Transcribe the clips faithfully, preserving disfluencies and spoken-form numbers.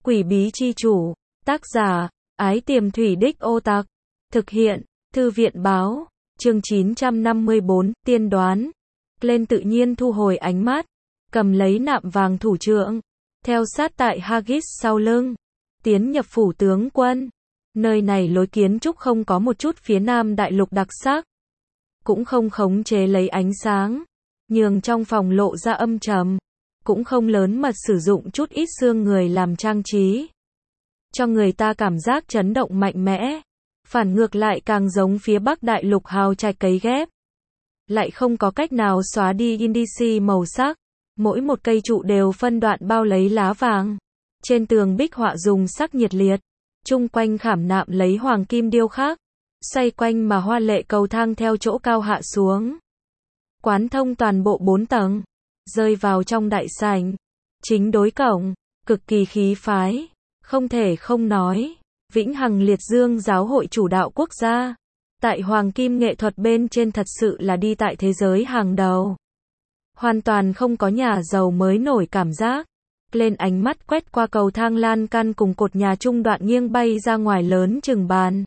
Quỷ bí chi chủ, tác giả, Ái Tiềm Thủy Đích Ô Tặc, thực hiện, Thư viện báo, chương chín trăm năm mươi bốn, tiên đoán. Lên tự nhiên thu hồi ánh mắt, cầm lấy nạm vàng thủ trượng, theo sát tại Haggis sau lưng, tiến nhập phủ tướng quân. Nơi này lối kiến trúc không có một chút phía Nam đại lục đặc sắc, cũng không khống chế lấy ánh sáng, nhường trong phòng lộ ra âm trầm, cũng không lớn mật sử dụng chút ít xương người làm trang trí, cho người ta cảm giác chấn động mạnh mẽ. Phản ngược lại càng giống phía Bắc đại lục hào trạch cấy ghép, lại không có cách nào xóa đi indici màu sắc. Mỗi một cây trụ đều phân đoạn bao lấy lá vàng, trên tường bích họa dùng sắc nhiệt liệt, chung quanh khảm nạm lấy hoàng kim điêu khắc, xoay quanh mà hoa lệ cầu thang theo chỗ cao hạ xuống, quán thông toàn bộ bốn tầng, rơi vào trong đại sảnh, chính đối cổng, cực kỳ khí phái, không thể không nói, vĩnh hằng liệt dương giáo hội chủ đạo quốc gia, tại hoàng kim nghệ thuật bên trên thật sự là đi tại thế giới hàng đầu. Hoàn toàn không có nhà giàu mới nổi cảm giác. Lên ánh mắt quét qua cầu thang lan can cùng cột nhà trung đoạn nghiêng bay ra ngoài lớn chừng bàn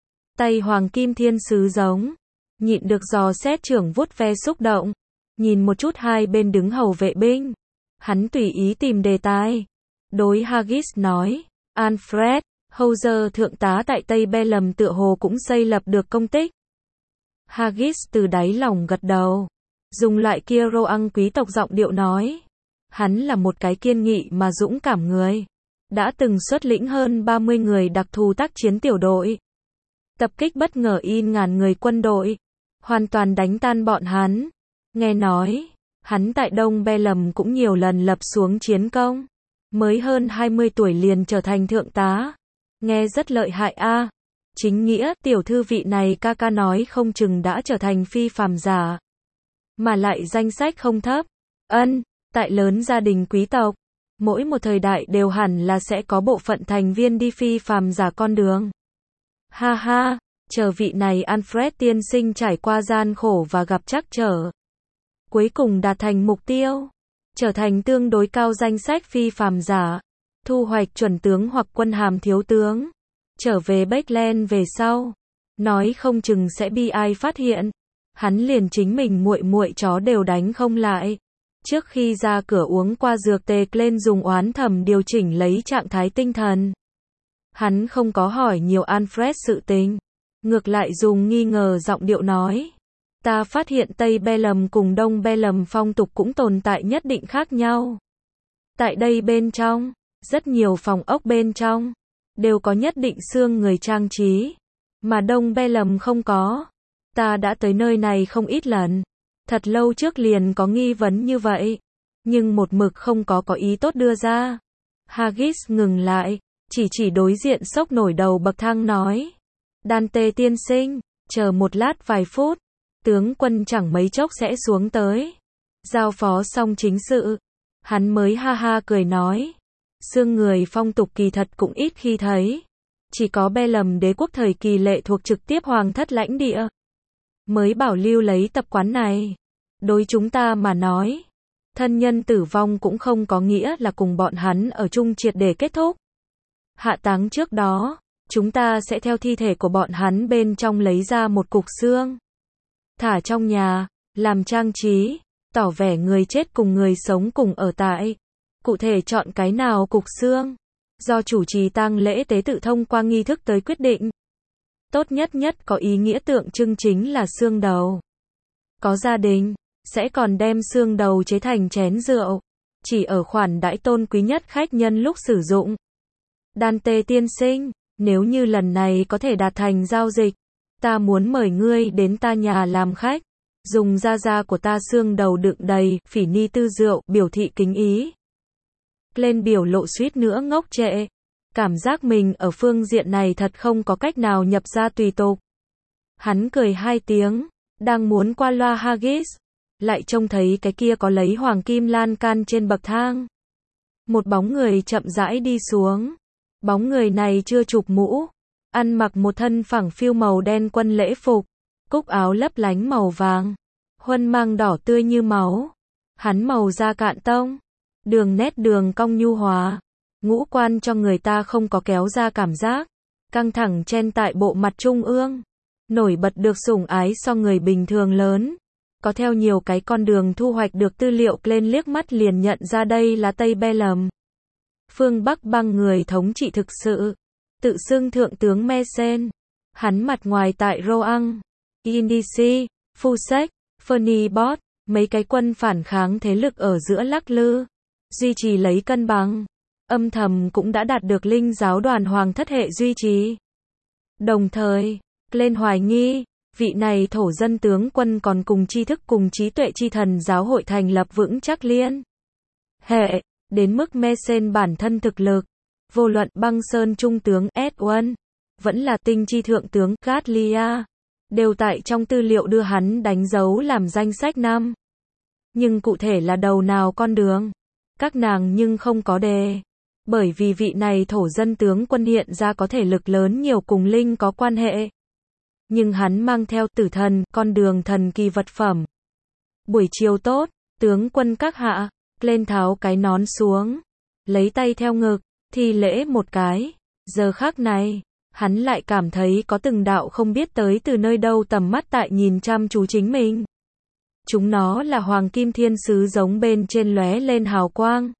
tay hoàng kim thiên sứ giống, nhịn được dò xét trưởng vuốt ve xúc động, nhìn một chút hai bên đứng hầu vệ binh, hắn tùy ý tìm đề tài, đối Haggis nói, Alfred Hauser thượng tá tại Tây Bellum tựa hồ cũng xây lập được công tích. Haggis từ đáy lòng gật đầu, dùng loại kia Roang quý tộc giọng điệu nói, hắn là một cái kiên nghị mà dũng cảm người, đã từng xuất lĩnh hơn ba mươi người đặc thù tác chiến tiểu đội, tập kích bất ngờ in ngàn người quân đội, hoàn toàn đánh tan bọn hắn. Nghe nói, hắn tại Đông Bellum cũng nhiều lần lập xuống chiến công, mới hơn hai mươi tuổi liền trở thành thượng tá, nghe rất lợi hại a. À. Chính nghĩa, tiểu thư vị này ca ca nói không chừng đã trở thành phi phàm giả, mà lại danh sách không thấp. Ân, tại lớn gia đình quý tộc, mỗi một thời đại đều hẳn là sẽ có bộ phận thành viên đi phi phàm giả con đường. Ha ha, chờ vị này Alfred tiên sinh trải qua gian khổ và gặp trắc trở, cuối cùng đạt thành mục tiêu, trở thành tương đối cao danh sách phi phàm giả, thu hoạch chuẩn tướng hoặc quân hàm thiếu tướng, trở về Backland về sau, nói không chừng sẽ bi ai phát hiện, hắn liền chính mình muội muội chó đều đánh không lại. Trước khi ra cửa uống qua dược tê lên dùng oán thầm điều chỉnh lấy trạng thái tinh thần. Hắn không có hỏi nhiều Alfred sự tình, ngược lại dùng nghi ngờ giọng điệu nói, ta phát hiện Tây Bellum cùng Đông Bellum phong tục cũng tồn tại nhất định khác nhau. Tại đây bên trong, rất nhiều phòng ốc bên trong, đều có nhất định xương người trang trí, mà Đông Bellum không có. Ta đã tới nơi này không ít lần, thật lâu trước liền có nghi vấn như vậy, nhưng một mực không có có ý tốt đưa ra. Haggis ngừng lại, chỉ chỉ đối diện sốc nổi đầu bậc thang nói, Dante tiên sinh, chờ một lát vài phút, tướng quân chẳng mấy chốc sẽ xuống tới. Giao phó xong chính sự, hắn mới ha ha cười nói, xương người phong tục kỳ thật cũng ít khi thấy, chỉ có Bellum đế quốc thời kỳ lệ thuộc trực tiếp hoàng thất lãnh địa mới bảo lưu lấy tập quán này. Đối chúng ta mà nói, thân nhân tử vong cũng không có nghĩa là cùng bọn hắn ở chung triệt để kết thúc. Hạ táng trước đó, chúng ta sẽ theo thi thể của bọn hắn bên trong lấy ra một cục xương, thả trong nhà, làm trang trí, tỏ vẻ người chết cùng người sống cùng ở tại. Cụ thể chọn cái nào cục xương, do chủ trì tang lễ tế tự thông qua nghi thức tới quyết định. Tốt nhất nhất có ý nghĩa tượng trưng chính là xương đầu. Có gia đình, sẽ còn đem xương đầu chế thành chén rượu, chỉ ở khoản đãi tôn quý nhất khách nhân lúc sử dụng. Dante tiên sinh, nếu như lần này có thể đạt thành giao dịch, ta muốn mời ngươi đến ta nhà làm khách, dùng da da của ta xương đầu đựng đầy phỉ ni tư rượu, biểu thị kính ý. Lên biểu lộ suýt nữa ngốc trệ, cảm giác mình ở phương diện này thật không có cách nào nhập ra tùy tục. Hắn cười hai tiếng, đang muốn qua loa Haggis, lại trông thấy cái kia có lấy hoàng kim lan can trên bậc thang. Một bóng người chậm rãi đi xuống, bóng người này chưa chụp mũ, ăn mặc một thân phẳng phiu màu đen quân lễ phục, cúc áo lấp lánh màu vàng, huân mang đỏ tươi như máu, hắn màu da cạn tông, đường nét đường cong nhu hòa, ngũ quan cho người ta không có kéo ra cảm giác căng thẳng chen tại bộ mặt trung ương, nổi bật được sủng ái so người bình thường lớn. Có theo nhiều cái con đường thu hoạch được tư liệu, lên liếc mắt liền nhận ra đây là Tây Belem. Phương Bắc băng người thống trị thực sự, tự xưng thượng tướng Mezen. Hắn mặt ngoài tại Roang, Indisi, Fusek, Fernibot, mấy cái quân phản kháng thế lực ở giữa lắc lư, duy trì lấy cân bằng. Âm thầm cũng đã đạt được linh giáo đoàn hoàng thất hệ duy trì. Đồng thời, lên hoài nghi, vị này thổ dân tướng quân còn cùng tri thức cùng trí tuệ chi thần giáo hội thành lập vững chắc liên hệ, đến mức Mezen bản thân thực lực, vô luận băng sơn trung tướng S một, vẫn là tinh chi thượng tướng Gatlia, đều tại trong tư liệu đưa hắn đánh dấu làm danh sách năm. Nhưng cụ thể là đầu nào con đường, các nàng nhưng không có đề. Bởi vì vị này thổ dân tướng quân hiện ra có thể lực lớn nhiều cùng linh có quan hệ. Nhưng hắn mang theo tử thần, con đường thần kỳ vật phẩm. Buổi chiều tốt, tướng quân các hạ, lên tháo cái nón xuống, lấy tay theo ngực, thi lễ một cái. Giờ khắc này, hắn lại cảm thấy có từng đạo không biết tới từ nơi đâu tầm mắt tại nhìn chăm chú chính mình. Chúng nó là hoàng kim thiên sứ giống bên trên lóe lên hào quang.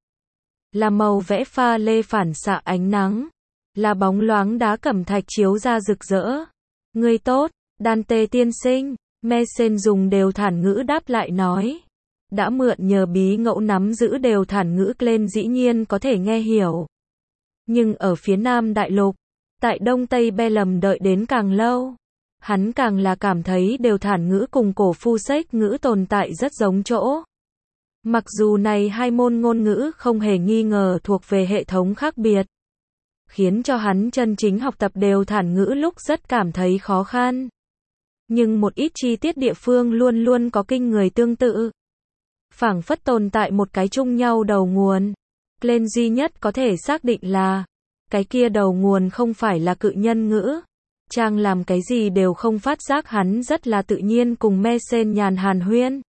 Là màu vẽ pha lê phản xạ ánh nắng. Là bóng loáng đá cẩm thạch chiếu ra rực rỡ. Ngươi tốt, Dante tiên sinh, Mezen dùng đều thản ngữ đáp lại nói. Đã mượn nhờ bí ngẫu nắm giữ đều thản ngữ lên dĩ nhiên có thể nghe hiểu. Nhưng ở phía nam đại lục, tại đông tây Belem đợi đến càng lâu, hắn càng là cảm thấy đều thản ngữ cùng cổ Fusek ngữ tồn tại rất giống chỗ. Mặc dù này hai môn ngôn ngữ không hề nghi ngờ thuộc về hệ thống khác biệt, khiến cho hắn chân chính học tập đều thản ngữ lúc rất cảm thấy khó khăn. Nhưng một ít chi tiết địa phương luôn luôn có kinh người tương tự. Phảng phất tồn tại một cái chung nhau đầu nguồn. Lên duy nhất có thể xác định là, cái kia đầu nguồn không phải là cự nhân ngữ. Trang làm cái gì đều không phát giác, hắn rất là tự nhiên cùng Mezen nhàn hàn huyên.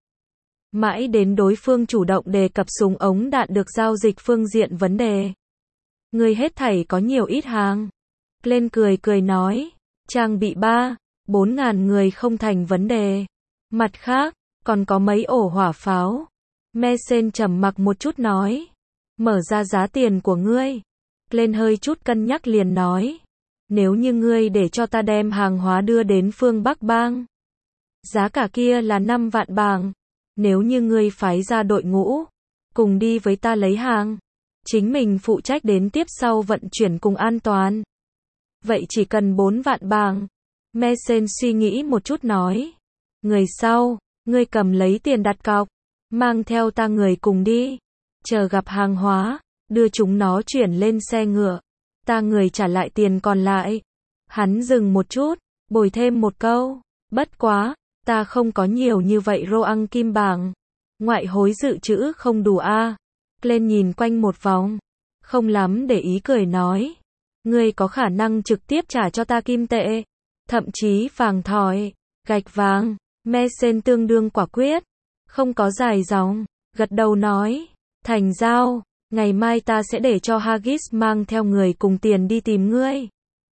Mãi đến đối phương chủ động đề cập súng ống đạn được giao dịch phương diện vấn đề. Người hết thảy có nhiều ít hàng. Lên cười cười nói, trang bị ba, bốn ngàn người không thành vấn đề. Mặt khác, còn có mấy ổ hỏa pháo. Mezen trầm mặc một chút nói, mở ra giá tiền của ngươi. Lên hơi chút cân nhắc liền nói, nếu như ngươi để cho ta đem hàng hóa đưa đến phương Bắc bang, giá cả kia là năm vạn bảng. Nếu như ngươi phái ra đội ngũ, cùng đi với ta lấy hàng, chính mình phụ trách đến tiếp sau vận chuyển cùng an toàn, vậy chỉ cần bốn vạn bảng. Mezen suy nghĩ một chút nói, người sau, ngươi cầm lấy tiền đặt cọc, mang theo ta người cùng đi, chờ gặp hàng hóa, đưa chúng nó chuyển lên xe ngựa, ta người trả lại tiền còn lại. Hắn dừng một chút, bồi thêm một câu, bất quá, ta không có nhiều như vậy roang kim bảng, ngoại hối dự trữ không đủ a. À. Lên nhìn quanh một vòng, không lắm để ý cười nói, ngươi có khả năng trực tiếp trả cho ta kim tệ, thậm chí vàng thỏi, gạch vàng. Mezen tương đương quả quyết, không có dài dòng, gật đầu nói, thành giao, ngày mai ta sẽ để cho Haggis mang theo người cùng tiền đi tìm ngươi.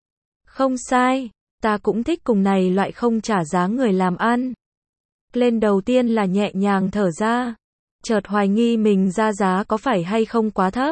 Không sai, ta cũng thích cùng này loại không trả giá người làm ăn. Lên đầu tiên là nhẹ nhàng thở ra, chợt hoài nghi mình ra giá có phải hay không quá thấp.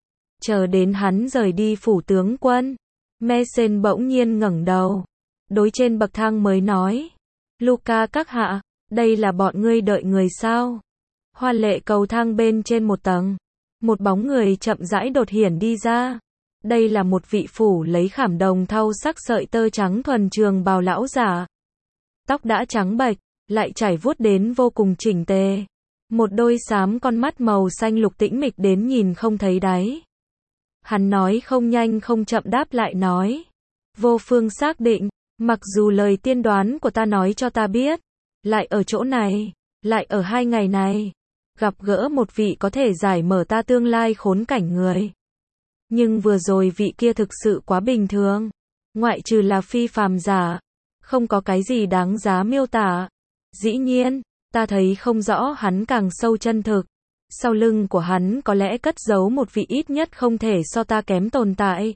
Chờ đến hắn rời đi phủ tướng quân, Mezen bỗng nhiên ngẩng đầu, đối trên bậc thang mới nói, Luca các hạ, đây là bọn ngươi đợi người sao? Hoa lệ cầu thang bên trên một tầng, một bóng người chậm rãi đột hiển đi ra. Đây là một vị phủ lấy khảm đồng thau sắc sợi tơ trắng thuần trường bào lão giả. Tóc đã trắng bệch, lại chảy vuốt đến vô cùng chỉnh tề. Một đôi xám con mắt màu xanh lục tĩnh mịch đến nhìn không thấy đáy. Hắn nói không nhanh không chậm đáp lại nói, vô phương xác định, mặc dù lời tiên đoán của ta nói cho ta biết, lại ở chỗ này, lại ở hai ngày này, gặp gỡ một vị có thể giải mở ta tương lai khốn cảnh người. Nhưng vừa rồi vị kia thực sự quá bình thường, ngoại trừ là phi phàm giả, không có cái gì đáng giá miêu tả. Dĩ nhiên, ta thấy không rõ hắn càng sâu chân thực. sau lưng của hắn có lẽ cất giấu một vị ít nhất không thể so ta kém tồn tại.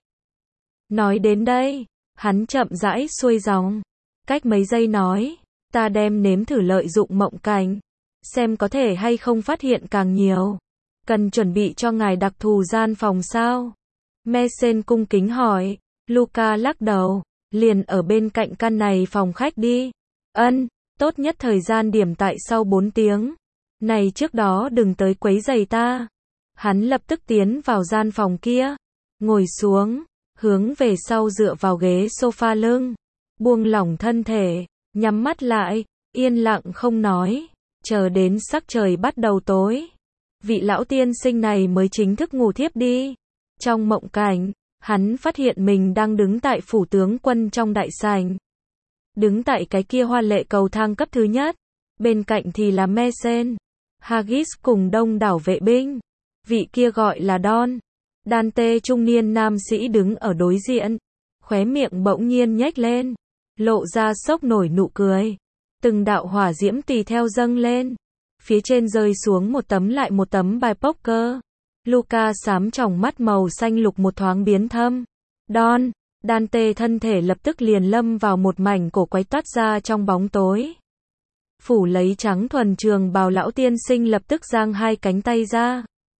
Nói đến đây, hắn chậm rãi xuôi dòng, cách mấy giây nói, ta đem nếm thử lợi dụng mộng cảnh, xem có thể hay không phát hiện càng nhiều. Cần chuẩn bị cho ngài đặc thù gian phòng sao? Mason cung kính hỏi. Luca lắc đầu, liền ở bên cạnh căn này phòng khách đi. Ân, tốt nhất thời gian điểm tại sau bốn tiếng. Này trước đó đừng tới quấy rầy ta. Hắn lập tức tiến vào gian phòng kia, ngồi xuống, hướng về sau dựa vào ghế sofa lưng, buông lỏng thân thể, nhắm mắt lại, yên lặng không nói, chờ đến sắc trời bắt đầu tối. Vị lão tiên sinh này mới chính thức ngủ thiếp đi. Trong mộng cảnh, hắn phát hiện mình đang đứng tại phủ tướng quân trong đại sảnh. Đứng tại cái kia hoa lệ cầu thang cấp thứ nhất, bên cạnh thì là Mason, Haggis cùng đông đảo vệ binh. Vị kia gọi là Don. Dante trung niên nam sĩ đứng ở đối diện, khóe miệng bỗng nhiên nhếch lên, lộ ra sốc nổi nụ cười. Từng đạo hỏa diễm tùy theo dâng lên, phía trên rơi xuống một tấm lại một tấm bài poker. Luca xám tròng mắt màu xanh lục một thoáng biến thâm. Don, Dante thân thể lập tức liền lâm vào một mảnh cổ quái toát ra trong bóng tối. Phủ lấy trắng thuần trường bào lão tiên sinh lập tức giang hai cánh tay ra.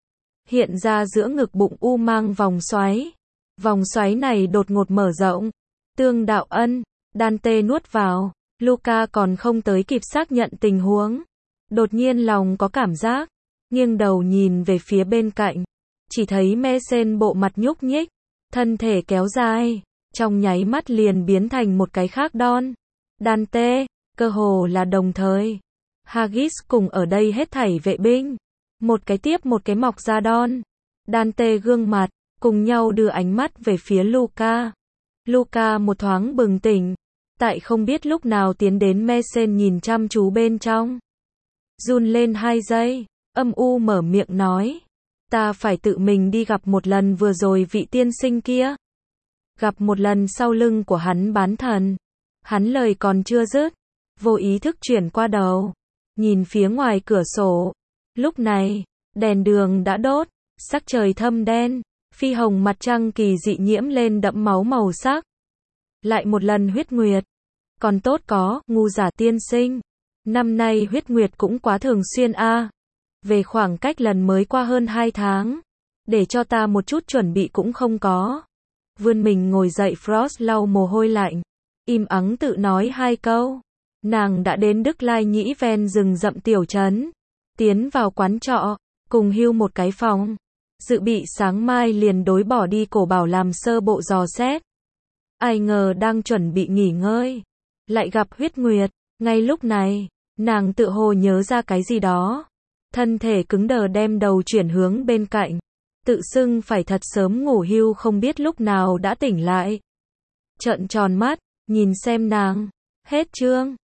Hiện ra giữa ngực bụng u mang vòng xoáy. Vòng xoáy này đột ngột mở rộng. Tương đạo ân, Dante nuốt vào. Luca còn không tới kịp xác nhận tình huống. Đột nhiên lòng có cảm giác. Nghiêng đầu nhìn về phía bên cạnh. Chỉ thấy Mason bộ mặt nhúc nhích. Thân thể kéo dài. Trong nháy mắt liền biến thành một cái khác Don. Dante, cơ hồ là đồng thời. Haggis cùng ở đây hết thảy vệ binh. Một cái tiếp một cái mọc ra Don. Dante gương mặt, cùng nhau đưa ánh mắt về phía Luca. Luca một thoáng bừng tỉnh. Tại không biết lúc nào tiến đến Mason nhìn chăm chú bên trong. Run lên hai giây, âm u mở miệng nói. Ta phải tự mình đi gặp một lần vừa rồi vị tiên sinh kia. Gặp một lần sau lưng của hắn bán thần. Hắn lời còn chưa dứt, vô ý thức chuyển qua đầu, nhìn phía ngoài cửa sổ. Lúc này, đèn đường đã đốt, sắc trời thâm đen, phi hồng mặt trăng kỳ dị nhiễm lên đẫm máu màu sắc. Lại một lần huyết nguyệt. Còn tốt có, ngu giả tiên sinh. Năm nay huyết nguyệt cũng quá thường xuyên a. À. Về khoảng cách lần mới qua hơn hai tháng. Để cho ta một chút chuẩn bị cũng không có. Vươn mình ngồi dậy Frost lau mồ hôi lạnh. Im ắng tự nói hai câu. Nàng đã đến Đức Lai Nhĩ ven rừng rậm tiểu trấn. Tiến vào quán trọ, cùng hưu một cái phòng. Dự bị sáng mai liền đối bỏ đi cổ bảo làm sơ bộ dò xét. Ai ngờ đang chuẩn bị nghỉ ngơi. Lại gặp huyết nguyệt. Ngay lúc này, nàng tự hồ nhớ ra cái gì đó. Thân thể cứng đờ đem đầu chuyển hướng bên cạnh. Tự xưng phải thật sớm ngủ hưu không biết lúc nào đã tỉnh lại. Trợn tròn mắt, nhìn xem nàng. Hết chương.